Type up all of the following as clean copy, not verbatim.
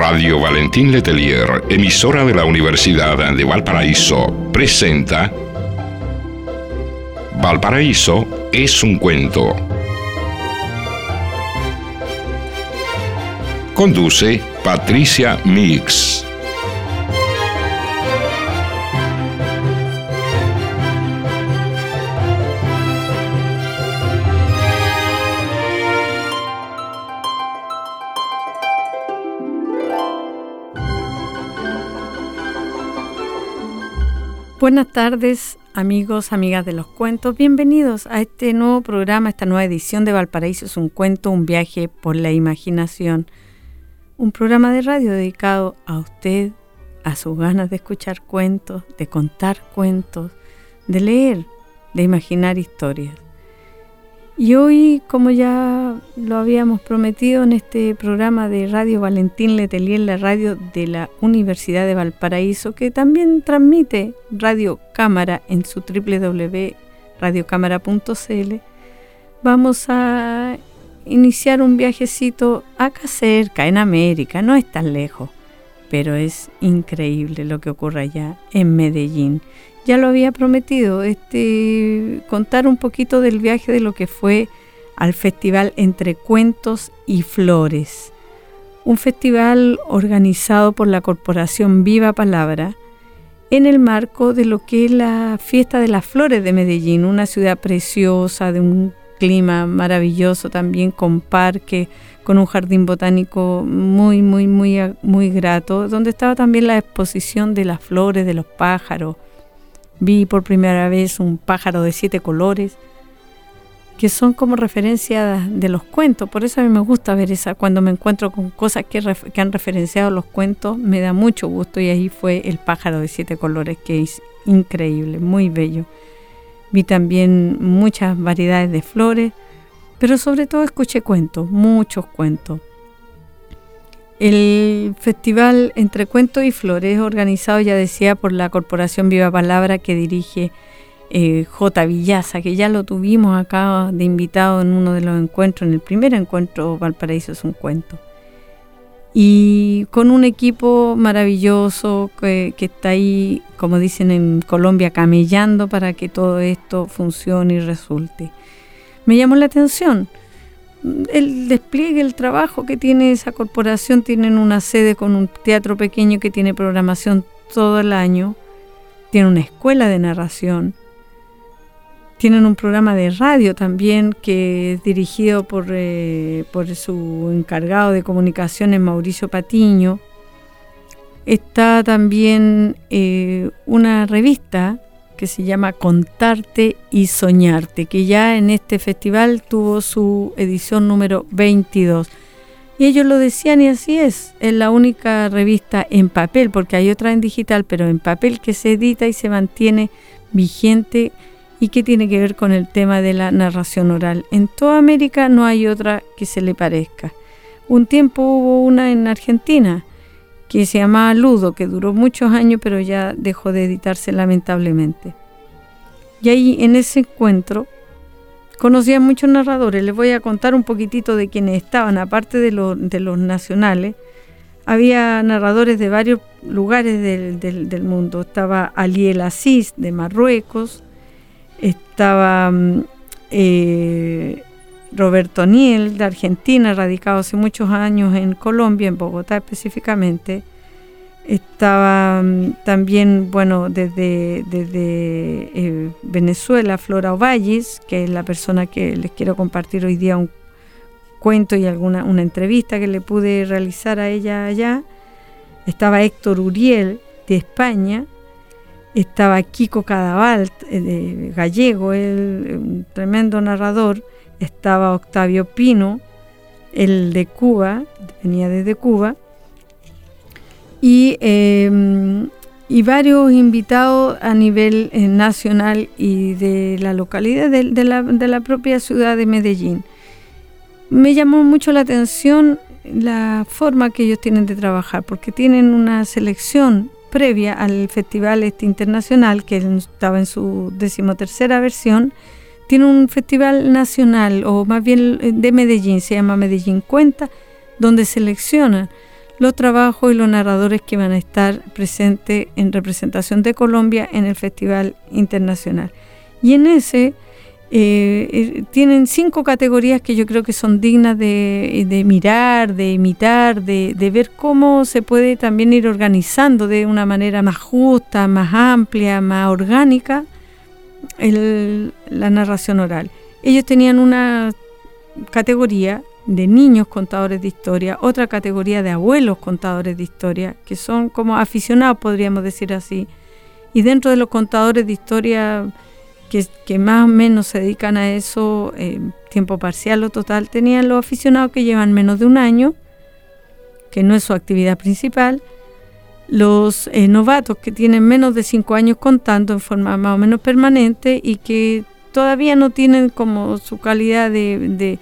Radio Valentín Letelier, emisora de la Universidad de Valparaíso, presenta Valparaíso es un cuento. Conduce Patricia Mix. Buenas tardes, amigos, amigas de los cuentos. Bienvenidos a este nuevo programa, esta nueva edición de Valparaíso es un cuento, un viaje por la imaginación. Un programa de radio dedicado a usted, a sus ganas de escuchar cuentos, de contar cuentos, de leer, de imaginar historias. Y hoy, como ya lo habíamos prometido en este programa de Radio Valentín Letelier, la radio de la Universidad de Valparaíso, que también transmite Radio Cámara en su www.radiocámara.cl, vamos a iniciar un viajecito acá cerca, en América. No es tan lejos, pero es increíble lo que ocurre allá en Medellín. Ya lo había prometido, contar un poquito del viaje de lo que fue al festival Entre Cuentos y Flores. Un festival organizado por la Corporación Viva Palabra en el marco de lo que es la Fiesta de las Flores de Medellín, una ciudad preciosa, de un clima maravilloso también, con parque, con un jardín botánico muy grato, donde estaba también la exposición de las flores, de los pájaros. Vi por primera vez un pájaro de 7 colores, que son como referencia de los cuentos. Por eso a mí me gusta ver cuando me encuentro con cosas que han referenciado los cuentos, me da mucho gusto. Y ahí fue el pájaro de 7 colores, que es increíble, muy bello. Vi también muchas variedades de flores, pero sobre todo escuché cuentos, muchos cuentos. El festival Entre Cuentos y Flores, organizado, ya decía, por la Corporación Viva Palabra, que dirige J. Villaza, que ya lo tuvimos acá de invitado en uno de los encuentros, en el primer encuentro Valparaíso es un cuento. Y con un equipo maravilloso que está ahí, como dicen en Colombia, camellando para que todo esto funcione y resulte. Me llamó la atención el despliegue, el trabajo que tiene esa corporación. Tienen una sede con un teatro pequeño que tiene programación todo el año, tiene una escuela de narración, tienen un programa de radio también que es dirigido por su encargado de comunicaciones, Mauricio Patiño. Está también una revista que se llama Contarte y Soñarte, que ya en este festival tuvo su edición número 22. Y ellos lo decían, y así es la única revista en papel, porque hay otra en digital, pero en papel, que se edita y se mantiene vigente y que tiene que ver con el tema de la narración oral. En toda América no hay otra que se le parezca. Un tiempo hubo una en Argentina que se llamaba Ludo, que duró muchos años, pero ya dejó de editarse lamentablemente. Y ahí en ese encuentro conocí a muchos narradores. Les voy a contar un poquitito de quienes estaban, aparte de los nacionales. Había narradores de varios lugares del mundo. Estaba Ali El Aziz de Marruecos, estaba Roberto Niel de Argentina, radicado hace muchos años en Colombia, en Bogotá específicamente. Estaba también, desde Venezuela, Flora Ovalles, que es la persona que les quiero compartir hoy día un cuento y una entrevista que le pude realizar a ella allá. Estaba Héctor Uriel de España. Estaba Kiko Cadaval, gallego, un tremendo narrador. Estaba Octavio Pino, el de Cuba, venía desde Cuba, y varios invitados a nivel nacional y de la localidad de la propia ciudad de Medellín. Me llamó mucho la atención la forma que ellos tienen de trabajar, porque tienen una selección previa al festival internacional, que estaba en su 13ª versión. Tiene un festival nacional, o más bien de Medellín, se llama Medellín Cuenta, donde seleccionan los trabajos y los narradores que van a estar presentes en representación de Colombia en el Festival Internacional. Y en ese tienen 5 categorías que yo creo que son dignas de mirar, de imitar, de ver cómo se puede también ir organizando de una manera más justa, más amplia, más orgánica la narración oral. Ellos tenían una categoría de niños contadores de historia, otra categoría de abuelos contadores de historia, que son como aficionados, podríamos decir así, y dentro de los contadores de historia que más o menos se dedican a eso, tiempo parcial o total, tenían los aficionados que llevan menos de un año, que no es su actividad principal, los novatos que tienen menos de 5 años contando en forma más o menos permanente y que todavía no tienen como su calidad de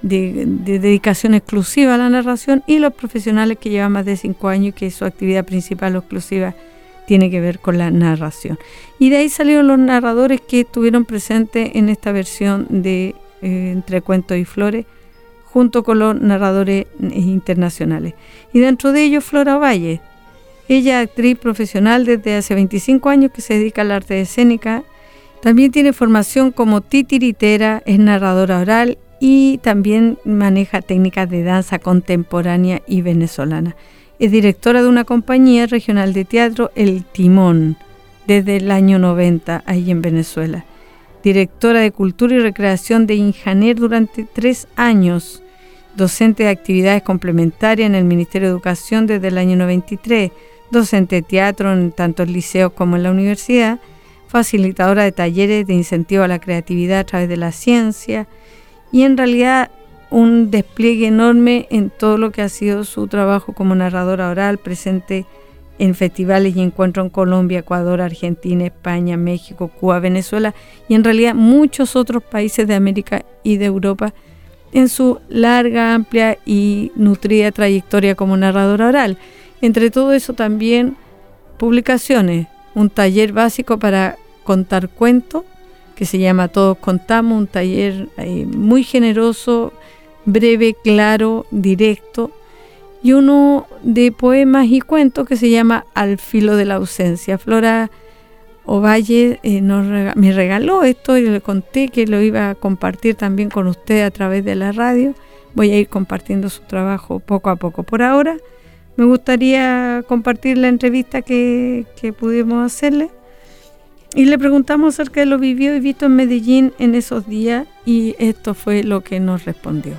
dedicación exclusiva a la narración, y los profesionales que llevan más de 5 años y que su actividad principal o exclusiva tiene que ver con la narración. Y de ahí salieron los narradores que estuvieron presentes en esta versión de Entre Cuentos y Flores, junto con los narradores internacionales. Y dentro de ellos Flora Ovalle. Ella es actriz profesional desde hace 25 años que se dedica al arte escénica. También tiene formación como titiritera, es narradora oral y también maneja técnicas de danza contemporánea y venezolana. Es directora de una compañía regional de teatro, El Timón, desde el año 90, ahí en Venezuela. Directora de Cultura y Recreación de Injaner durante 3 años. Docente de actividades complementarias en el Ministerio de Educación desde el año 93. Docente de teatro en tanto en liceos como en la universidad. Facilitadora de talleres de incentivo a la creatividad a través de la ciencia. Y en realidad un despliegue enorme en todo lo que ha sido su trabajo como narradora oral, presente en festivales y encuentros en Colombia, Ecuador, Argentina, España, México, Cuba, Venezuela y en realidad muchos otros países de América y de Europa en su larga, amplia y nutrida trayectoria como narradora oral. Entre todo eso también publicaciones, un taller básico para contar cuentos que se llama Todos Contamos, un taller muy generoso, breve, claro, directo, y uno de poemas y cuentos que se llama Al filo de la ausencia. Flora Ovalle me regaló esto y le conté que lo iba a compartir también con usted a través de la radio. Voy a ir compartiendo su trabajo poco a poco. Por ahora me gustaría compartir la entrevista que pudimos hacerle. Y le preguntamos acerca de lo vivido y visto en Medellín en esos días, y esto fue lo que nos respondió.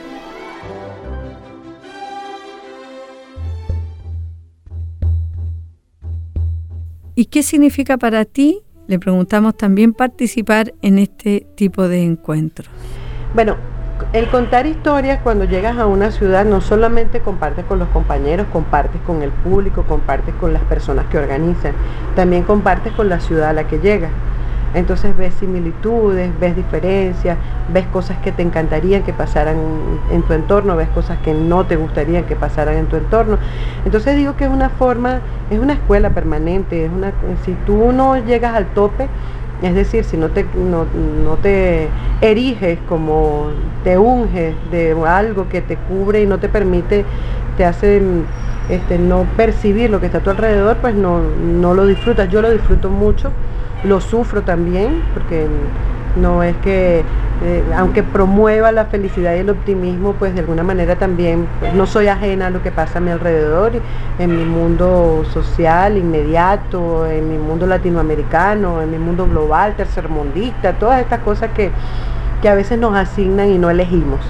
¿Y qué significa para ti? Le preguntamos también participar en este tipo de encuentros. Bueno, el contar historias cuando llegas a una ciudad no solamente compartes con los compañeros, compartes con el público, compartes con las personas que organizan, también compartes con la ciudad a la que llegas. Entonces ves similitudes, ves diferencias, ves cosas que te encantarían que pasaran en tu entorno, ves cosas que no te gustarían que pasaran en tu entorno. Entonces digo que es una forma, es una escuela permanente, si tú no llegas al tope, es decir, si no te eriges, como te unges de algo que te cubre y no te permite, te hace no percibir lo que está a tu alrededor, pues no lo disfrutas. Yo lo disfruto mucho, lo sufro también, porque no es que, aunque promueva la felicidad y el optimismo, pues de alguna manera también pues, no soy ajena a lo que pasa a mi alrededor, en mi mundo social inmediato, en mi mundo latinoamericano, en mi mundo global, tercermundista, todas estas cosas que a veces nos asignan y no elegimos.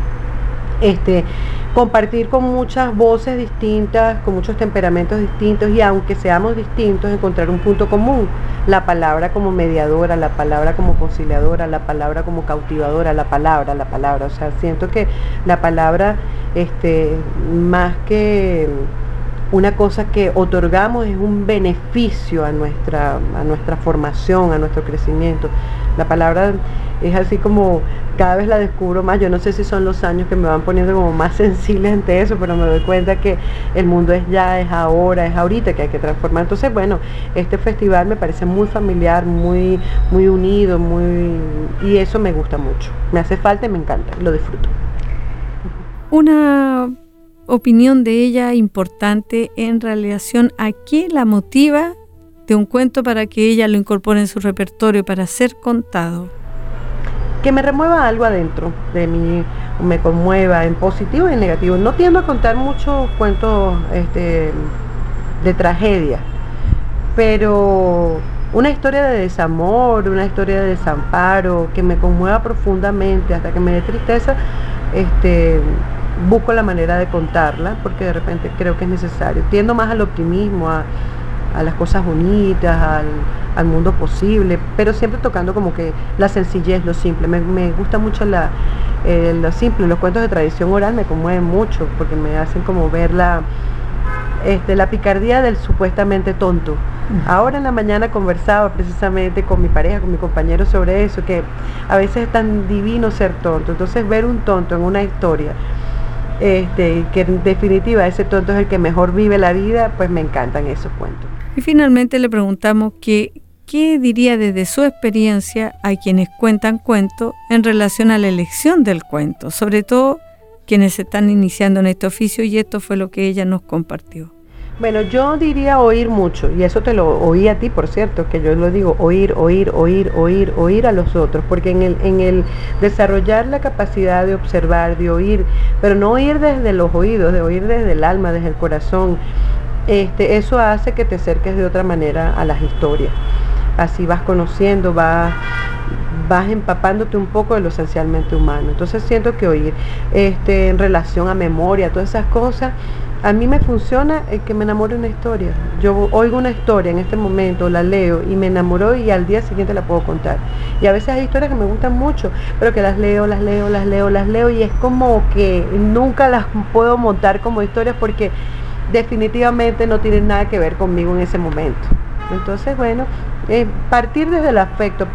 Compartir con muchas voces distintas, con muchos temperamentos distintos, y aunque seamos distintos, encontrar un punto común. La palabra como mediadora, la palabra como conciliadora, la palabra como cautivadora, la palabra. O sea, siento que la palabra, más que una cosa que otorgamos, es un beneficio a nuestra formación, a nuestro crecimiento. La palabra es así como cada vez la descubro más. Yo no sé si son los años que me van poniendo como más sensible ante eso, pero me doy cuenta que el mundo es ya, es ahora, es ahorita que hay que transformar. Entonces, bueno, este festival me parece muy familiar, muy, muy unido, y eso me gusta mucho. Me hace falta y me encanta, lo disfruto. Una opinión de ella importante en relación a qué la motiva de un cuento para que ella lo incorpore en su repertorio para ser contado. Que me remueva algo adentro de mí, me conmueva en positivo y en negativo. No tiendo a contar muchos cuentos de tragedia, pero una historia de desamor, una historia de desamparo, que me conmueva profundamente hasta que me dé tristeza, busco la manera de contarla, porque de repente creo que es necesario. Tiendo más al optimismo, a las cosas bonitas, al mundo posible, pero siempre tocando como que la sencillez, lo simple. Me gusta mucho lo simple. Los cuentos de tradición oral me conmueven mucho, porque me hacen como ver la picardía del supuestamente tonto. Ahora en la mañana conversaba precisamente con mi pareja, con mi compañero, sobre eso, que a veces es tan divino ser tonto. Entonces ver un tonto en una historia, que en definitiva ese tonto es el que mejor vive la vida, pues me encantan esos cuentos. Y finalmente le preguntamos qué diría desde su experiencia a quienes cuentan cuentos en relación a la elección del cuento, sobre todo quienes se están iniciando en este oficio, y esto fue lo que ella nos compartió. Bueno, yo diría oír mucho, y eso te lo oí a ti, por cierto, que yo lo digo, oír a los otros, porque en el desarrollar la capacidad de observar, de oír, pero no oír desde los oídos, de oír desde el alma, desde el corazón, eso hace que te acerques de otra manera a las historias. Así vas conociendo, vas empapándote un poco de lo esencialmente humano. Entonces siento que oír, en relación a memoria, todas esas cosas, a mí me funciona el que me enamore una historia. Yo oigo una historia en este momento, la leo y me enamoró, y al día siguiente la puedo contar. Y a veces hay historias que me gustan mucho, pero que las leo y es como que nunca las puedo montar como historias, porque definitivamente no tienen nada que ver conmigo en ese momento. Entonces, bueno, partir desde el afecto,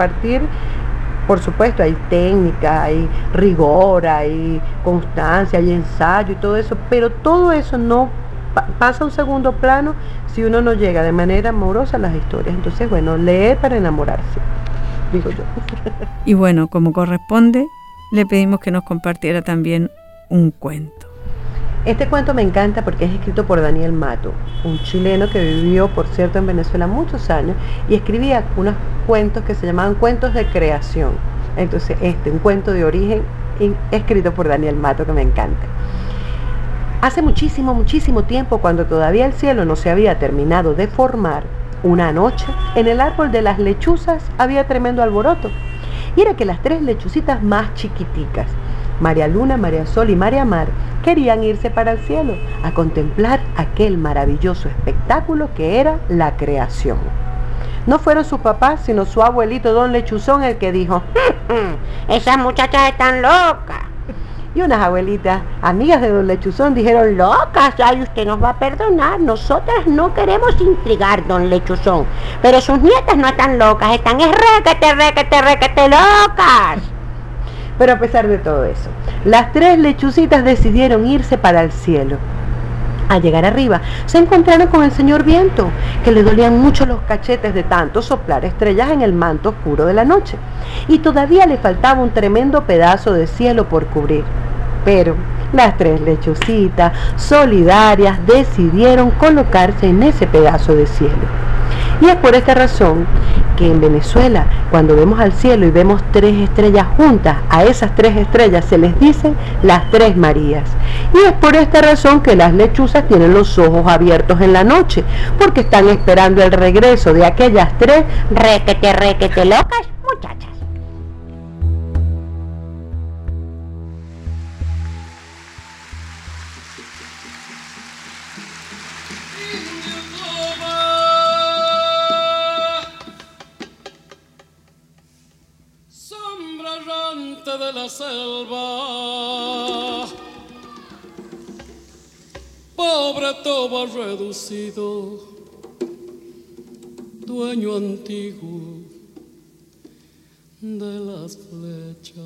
por supuesto, hay técnica, hay rigor, hay constancia, hay ensayo y todo eso, pero todo eso no pasa a un segundo plano si uno no llega de manera amorosa a las historias. Entonces, bueno, leer para enamorarse, digo yo. Y bueno, como corresponde, le pedimos que nos compartiera también un cuento. Este cuento me encanta porque es escrito por Daniel Mato, un chileno que vivió, por cierto, en Venezuela muchos años, y escribía unos cuentos que se llamaban cuentos de creación. Entonces un cuento de origen escrito por Daniel Mato que me encanta. Hace muchísimo tiempo, cuando todavía el cielo no se había terminado de formar, una noche en el árbol de las lechuzas había tremendo alboroto. Y era que las 3 lechucitas más chiquiticas, María Luna, María Sol y María Mar, querían irse para el cielo a contemplar aquel maravilloso espectáculo que era la creación. No fueron sus papás, sino su abuelito Don Lechuzón el que dijo: esas muchachas están locas. Y unas abuelitas, amigas de Don Lechuzón, dijeron: locas, ay, usted nos va a perdonar, nosotras no queremos intrigar, Don Lechuzón, pero sus nietas no están locas, están requete locas. Pero a pesar de todo eso, las 3 lechucitas decidieron irse para el cielo. Al llegar arriba, se encontraron con el señor Viento, que le dolían mucho los cachetes de tanto soplar estrellas en el manto oscuro de la noche, y todavía le faltaba un tremendo pedazo de cielo por cubrir. Pero las 3 lechucitas, solidarias, decidieron colocarse en ese pedazo de cielo. Y es por esta razón que en Venezuela, cuando vemos al cielo y vemos 3 estrellas juntas, a esas 3 estrellas se les dicen las 3 Marías. Y es por esta razón que las lechuzas tienen los ojos abiertos en la noche, porque están esperando el regreso de aquellas 3 requete locas muchachas. De la selva, pobre toba reducido, dueño antiguo de las flechas.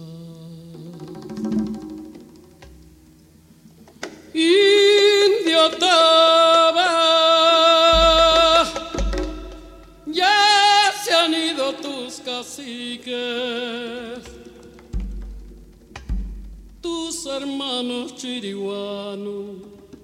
Indio toba, ya se han ido tus caciques, tus hermanos chiriguanos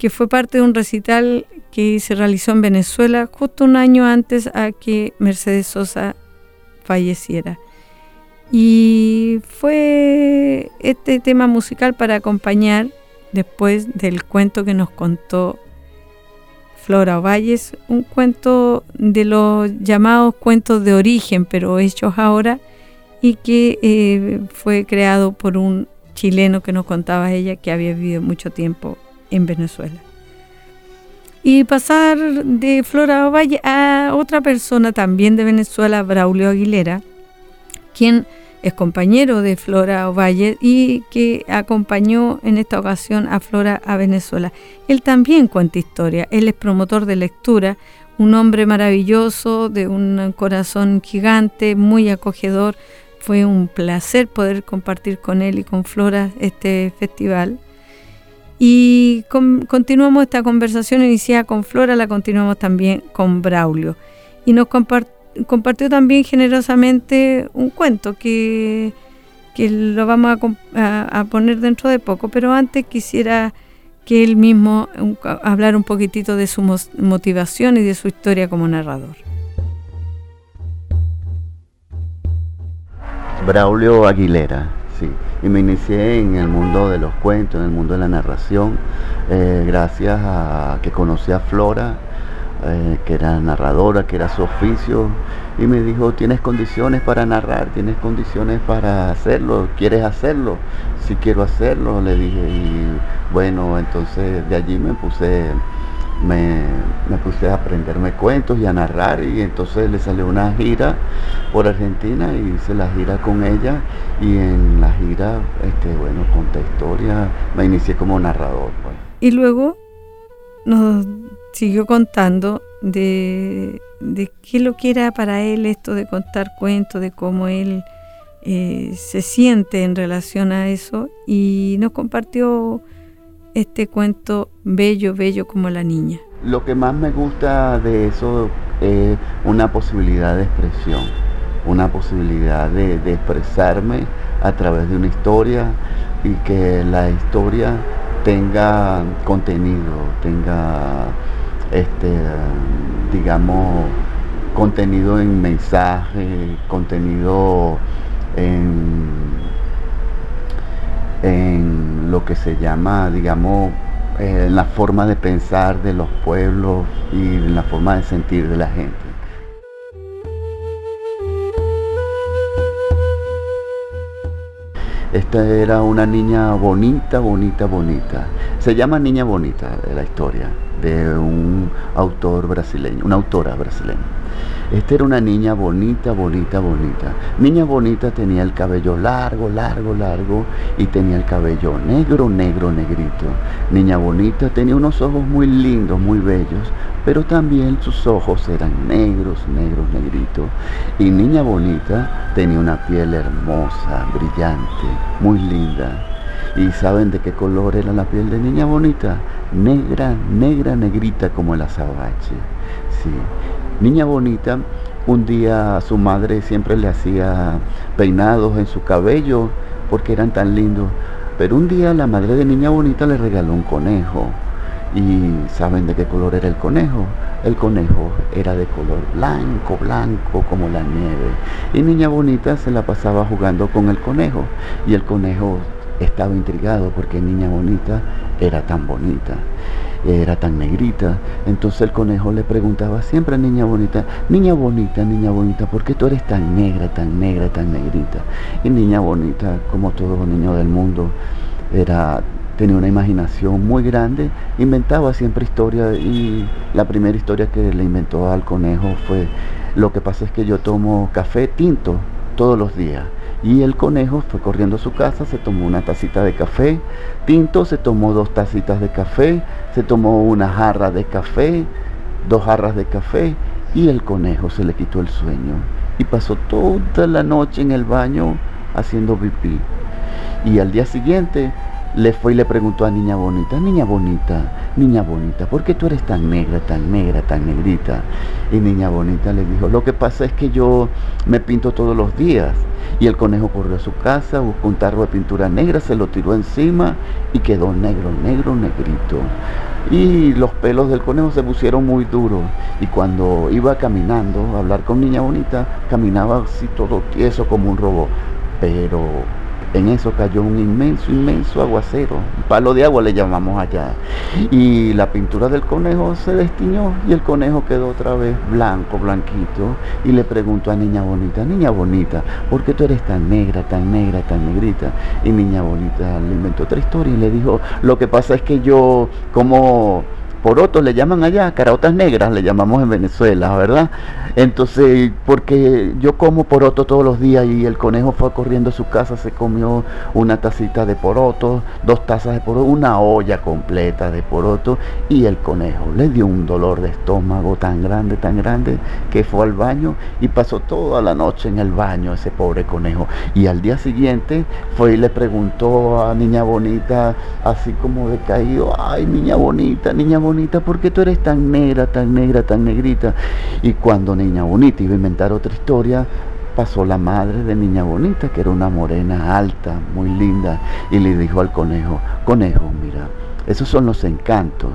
que fue parte de un recital que se realizó en Venezuela justo un año antes a que Mercedes Sosa falleciera. Y fue este tema musical para acompañar después del cuento que nos contó Flora Ovalle, un cuento de los llamados cuentos de origen, pero hechos ahora, y que fue creado por un chileno que nos contaba ella que había vivido mucho tiempo en Venezuela. Y pasar de Flora Ovalle a otra persona también de Venezuela, Braulio Aguilera, quien es compañero de Flora Ovalle y que acompañó en esta ocasión a Flora a Venezuela. Él también cuenta historia, él es promotor de lectura, un hombre maravilloso, de un corazón gigante, muy acogedor. Fue un placer poder compartir con él y con Flora este festival. Y continuamos esta conversación iniciada con Flora, la continuamos también con Braulio. Y nos compartió también generosamente un cuento que lo vamos a poner dentro de poco, pero antes quisiera que él mismo hablara un poquitito de su motivación y de su historia como narrador. Braulio Aguilera, sí, y me inicié en el mundo de los cuentos, en el mundo de la narración, gracias a que conocí a Flora, que era narradora, que era su oficio, y me dijo: tienes condiciones para narrar, tienes condiciones para hacerlo, ¿quieres hacerlo? Sí, quiero hacerlo, le dije. Y bueno, entonces de allí me puse a aprenderme cuentos y a narrar, y entonces le salió una gira por Argentina y hice la gira con ella, y en la gira bueno, conté historia, me inicié como narrador, pues. Y luego nos siguió contando de qué lo que era para él esto de contar cuentos, de cómo él se siente en relación a eso, y nos compartió este cuento bello, bello como la niña. Lo que más me gusta de eso es una posibilidad de expresión, una posibilidad de expresarme a través de una historia, y que la historia tenga contenido, tenga digamos, contenido en mensaje, contenido en lo que se llama, digamos, en la forma de pensar de los pueblos y en la forma de sentir de la gente. Esta era una niña bonita, bonita, bonita. Se llama Niña Bonita la historia, de un autor brasileño, una autora brasileña. Esta era una niña bonita, bonita, bonita. Niña Bonita tenía el cabello largo, largo, largo, y tenía el cabello negro, negro, negrito. Niña Bonita tenía unos ojos muy lindos, muy bellos, pero también sus ojos eran negros, negros, negritos. Y Niña Bonita tenía una piel hermosa, brillante, muy linda. ¿Y saben de qué color era la piel de Niña Bonita? Negra, negra, negrita como el azabache. Sí. Niña Bonita, un día su madre siempre le hacía peinados en su cabello porque eran tan lindos. Pero un día la madre de Niña Bonita le regaló un conejo. ¿Y saben de qué color era el conejo? El conejo era de color blanco, blanco como la nieve. Y Niña Bonita se la pasaba jugando con el conejo. Y el conejo estaba intrigado porque Niña Bonita era tan bonita, era tan negrita. Entonces el conejo le preguntaba siempre a Niña Bonita: Niña Bonita, Niña Bonita, ¿por qué tú eres tan negra, tan negra, tan negrita? Y Niña Bonita, como todo niño del mundo, tenía una imaginación muy grande, inventaba siempre historias, y la primera historia que le inventó al conejo fue: lo que pasa es que yo tomo café tinto todos los días. Y el conejo fue corriendo a su casa, se tomó una tacita de café tinto, se tomó 2 tacitas de café, se tomó una jarra de café, 2 jarras de café, y el conejo se le quitó el sueño y pasó toda la noche en el baño haciendo pipí. Y al día siguiente le fue y le preguntó a Niña Bonita, Niña Bonita, ¿por qué tú eres tan negra, tan negrita? Y Niña Bonita le dijo, lo que pasa es que yo me pinto todos los días. Y el conejo corrió a su casa, buscó un tarro de pintura negra, se lo tiró encima y quedó negrito. Y los pelos del conejo se pusieron muy duros. Y cuando iba caminando a hablar con Niña Bonita, caminaba así todo tieso como un robot. Pero en eso cayó un inmenso aguacero, un palo de agua le llamamos allá, y la pintura del conejo se destiñó y el conejo quedó otra vez blanquito, y le preguntó a Niña Bonita, ¿por qué tú eres tan negra, tan negrita? Y Niña Bonita le inventó otra historia y le dijo, lo que pasa es que yo como porotos le llaman allá, caraotas negras le llamamos en Venezuela, ¿verdad? Entonces, porque yo como poroto todos los días y el conejo fue corriendo a su casa, se comió una tacita de poroto, 2 tazas de poroto, una olla completa de poroto, y el conejo le dio un dolor de estómago tan grande, que fue al baño y pasó toda la noche en el baño ese pobre conejo. Y al día siguiente fue y le preguntó a Niña Bonita, así como decaído, ay, Niña Bonita, ¿por qué tú eres tan negrita? Y cuando Niña Bonita iba a inventar otra historia, pasó la madre de Niña Bonita, que era una morena alta, muy linda, y le dijo al conejo, mira, esos son los encantos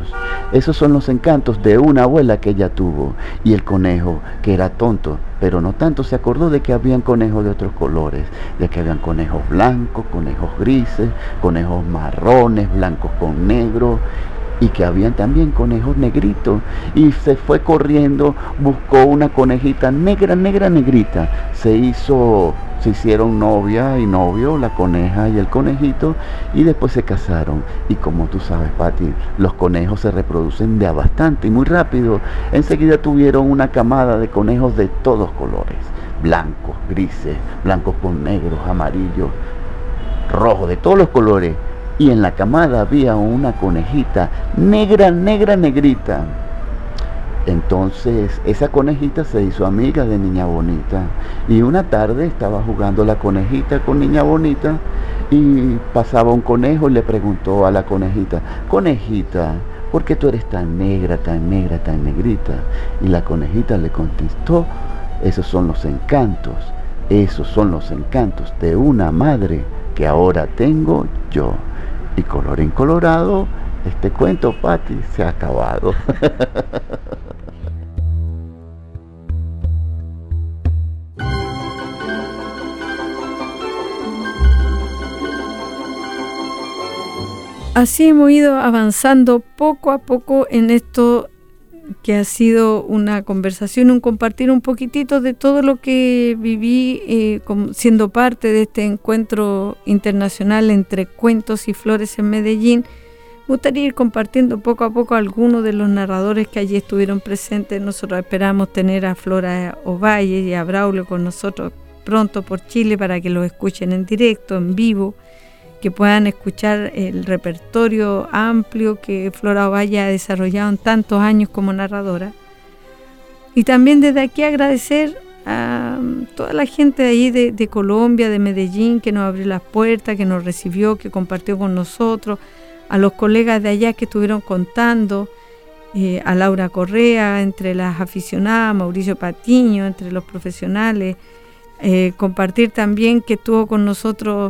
de una abuela que ella tuvo. Y el conejo, que era tonto, pero no tanto, se acordó de que habían conejos de otros colores, de que habían conejos blancos, conejos grises, conejos marrones, blancos con negro, y que habían también conejos negritos, y se fue corriendo, buscó una conejita negrita, se hicieron novia y novio, la coneja y el conejito, y después se casaron. Y como tú sabes, Pati, los conejos se reproducen de a bastante y muy rápido. Enseguida tuvieron una camada de conejos de todos colores, blancos, grises, blancos con negros, amarillos, rojos, de todos los colores. Y en la camada había una conejita negrita. Entonces esa conejita se hizo amiga de Niña Bonita, y una tarde estaba jugando la conejita con Niña Bonita, y pasaba un conejo y le preguntó a la conejita, ¿por qué tú eres tan negrita? Y la conejita le contestó, esos son los encantos de una madre que ahora tengo yo. Y colorín colorado, este cuento, Pati, se ha acabado. Así hemos ido avanzando poco a poco en esto que ha sido una conversación, un compartir un poquitito de todo lo que viví siendo parte de este encuentro internacional entre cuentos y flores en Medellín. Me gustaría ir compartiendo poco a poco algunos de los narradores que allí estuvieron presentes. Nosotros esperamos tener a Flora Ovalle y a Braulio con nosotros pronto por Chile para que los escuchen en directo, en vivo, que puedan escuchar el repertorio amplio que Flora Ovalle ha desarrollado en tantos años como narradora. Y también desde aquí agradecer a toda la gente de allí de Colombia, de Medellín, que nos abrió las puertas, que nos recibió, que compartió con nosotros, a los colegas de allá que estuvieron contando, a Laura Correa, entre las aficionadas, Mauricio Patiño, entre los profesionales, compartir también que estuvo con nosotros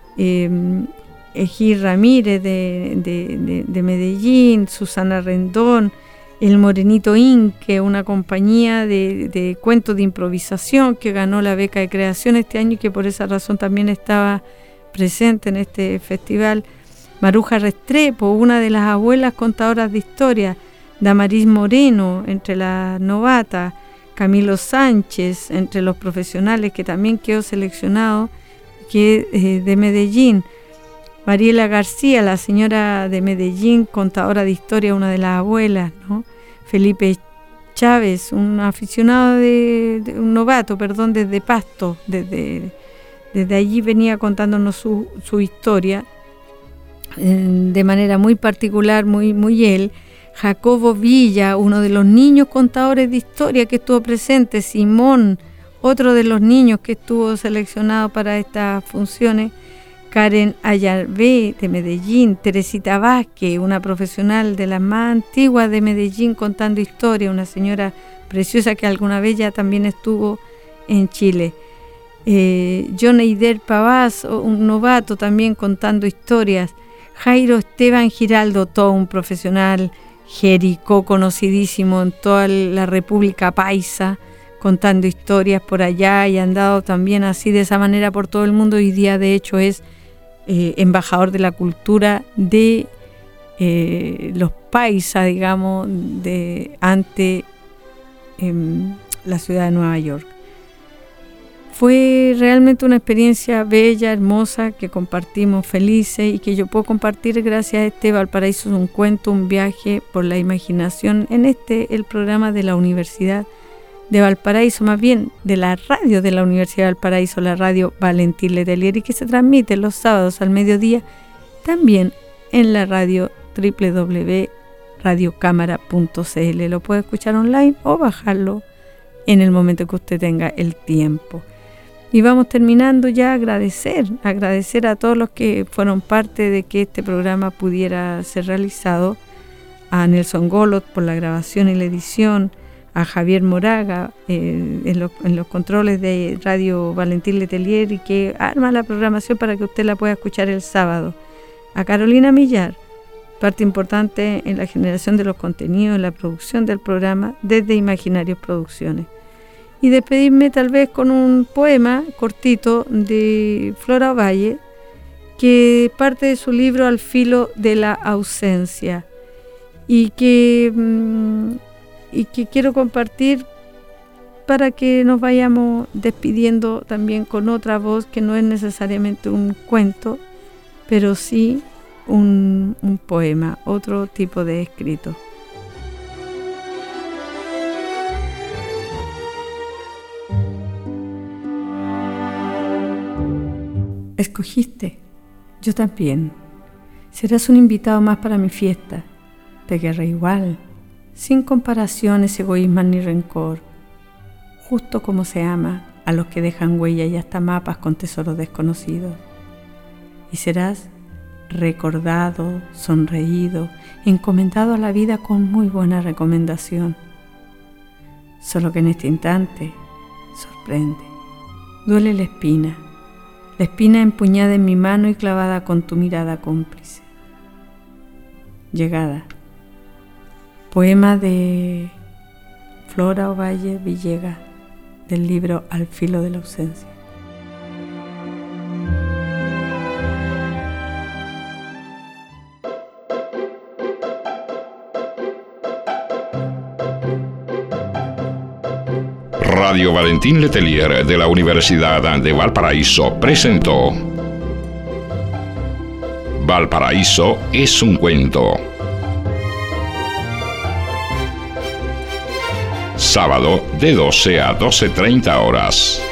Ejir Ramírez de Medellín, Susana Rendón, El Morenito Inque, una compañía de cuentos de improvisación que ganó la beca de creación este año y que por esa razón también estaba presente en este festival. Maruja Restrepo, una de las abuelas contadoras de historia, Damaris Moreno, entre las novatas, Camilo Sánchez, entre los profesionales, que también quedó seleccionado, que de Medellín, Mariela García, la señora de Medellín, contadora de historia, una de las abuelas, ¿no? Felipe Chávez, un aficionado un novato, desde Pasto, desde allí venía contándonos su historia de manera muy particular, muy él. Jacobo Villa, uno de los niños contadores de historia que estuvo presente, Simón, otro de los niños que estuvo seleccionado para estas funciones, Karen Ayarvé de Medellín, Teresita Vázquez, una profesional de las más antiguas de Medellín contando historias, una señora preciosa que alguna vez ya también estuvo en Chile. John Eider Pavás, un novato también contando historias. Jairo Esteban Giraldo, todo un profesional jericó conocidísimo en toda la República Paisa, contando historias por allá y ha andado también así de esa manera por todo el mundo. Hoy día de hecho es embajador de la cultura de los paisas, digamos, ante la ciudad de Nueva York. Fue realmente una experiencia bella, hermosa, que compartimos felices y que yo puedo compartir gracias a este Valparaíso es un cuento, un viaje por la imaginación, en el programa de la Universidad de Valparaíso, más bien de la radio de la Universidad de Valparaíso, la radio Valentín Letelier, y que se transmite los sábados al mediodía, también en la radio www.radiocámara.cl. Lo puede escuchar online o bajarlo en el momento que usted tenga el tiempo. Y vamos terminando ya, agradecer a todos los que fueron parte de que este programa pudiera ser realizado, a Nelson Golot por la grabación y la edición, a Javier Moraga en los controles de Radio Valentín Letelier y que arma la programación para que usted la pueda escuchar el sábado, a Carolina Millar, parte importante en la generación de los contenidos, en la producción del programa desde Imaginarios Producciones. Y despedirme tal vez con un poema cortito de Flora Ovalle, que parte de su libro Al filo de la ausencia, y que quiero compartir para que nos vayamos despidiendo también con otra voz que no es necesariamente un cuento, pero sí un poema, otro tipo de escrito. Escogiste, yo también. Serás un invitado más para mi fiesta. Te querré igual, sin comparaciones, egoísmo ni rencor. Justo como se ama a los que dejan huella y hasta mapas con tesoros desconocidos. Y serás recordado, sonreído, encomendado a la vida con muy buena recomendación. Solo que en este instante sorprende, duele la espina empuñada en mi mano y clavada con tu mirada cómplice. Llegada. Poema de Flora Ovalle Villegas, del libro Al filo de la ausencia. Radio Valentín Letelier de la Universidad de Valparaíso presentó Valparaíso es un cuento. Sábado de 12 a 12:30 horas.